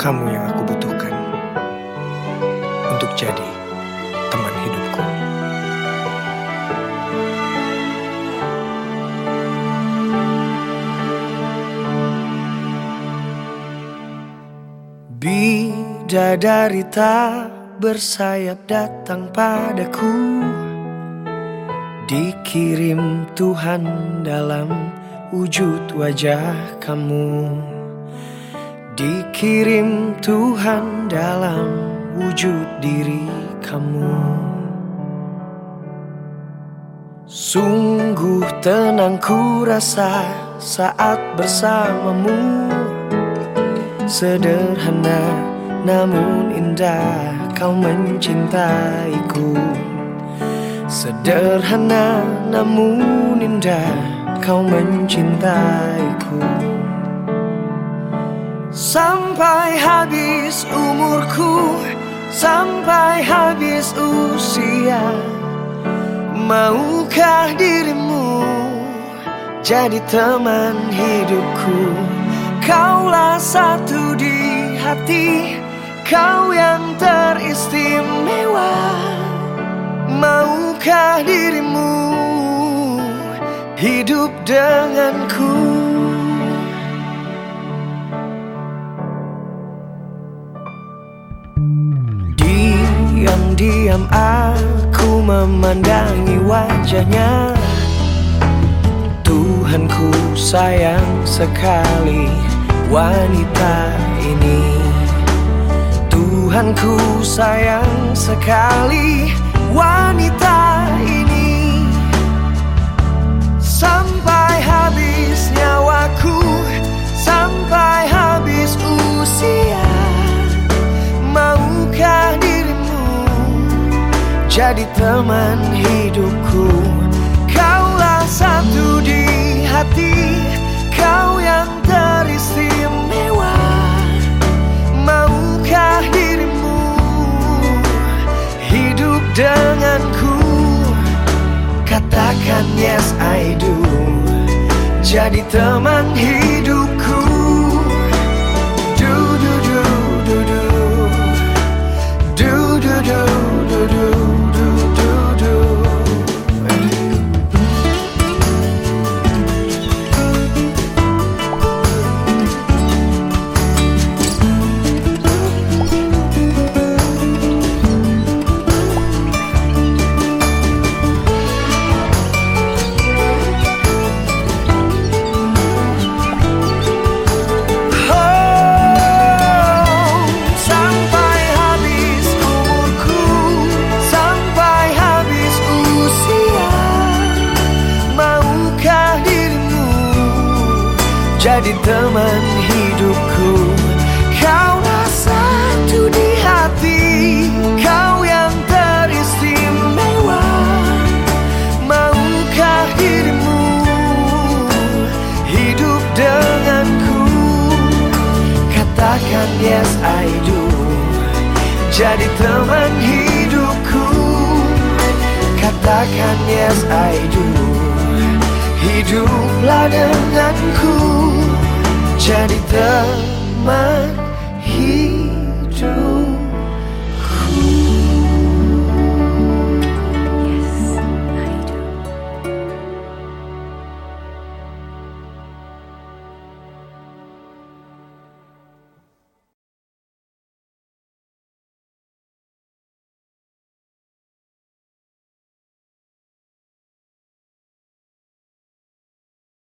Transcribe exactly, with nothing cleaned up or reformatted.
kamu yang aku butuhkan untuk jadi teman hidupku. Bidadari tak bersayap datang padaku, dikirim Tuhan dalam wujud wajah kamu. Dikirim Tuhan dalam wujud diri kamu. Sungguh tenang ku rasa saat bersamamu. Sederhana namun indah kau mencintaiku. Sederhana namun indah kau mencintaiku. Sampai habis umurku, sampai habis usia, maukah dirimu jadi teman hidupku? Kaulah satu di hati, kau yang teristimewa. Maukah dirimu hidup denganku? Diam-diam aku memandangi wajahnya. Tuhanku sayang sekali wanita ini. Tuhanku sayang sekali wanita ini. Sampai habis nyawaku, sampai habis usia, maukah dirimu jadi teman hidupku? Kaulah satu di hati, kau yang teristimewa. Maukah dirimu hidup denganku? Katakan yes I do, jadi teman hidupku. Du du du du du, du du du du du du du du. Jadi teman hidupku. Kaulah satu di hati, kau yang teristimewa. Maukah dirimu hidup denganku? Katakan yes I do, jadi teman hidupku. Katakan yes I do, hiduplah denganku, jadi teman hidupku.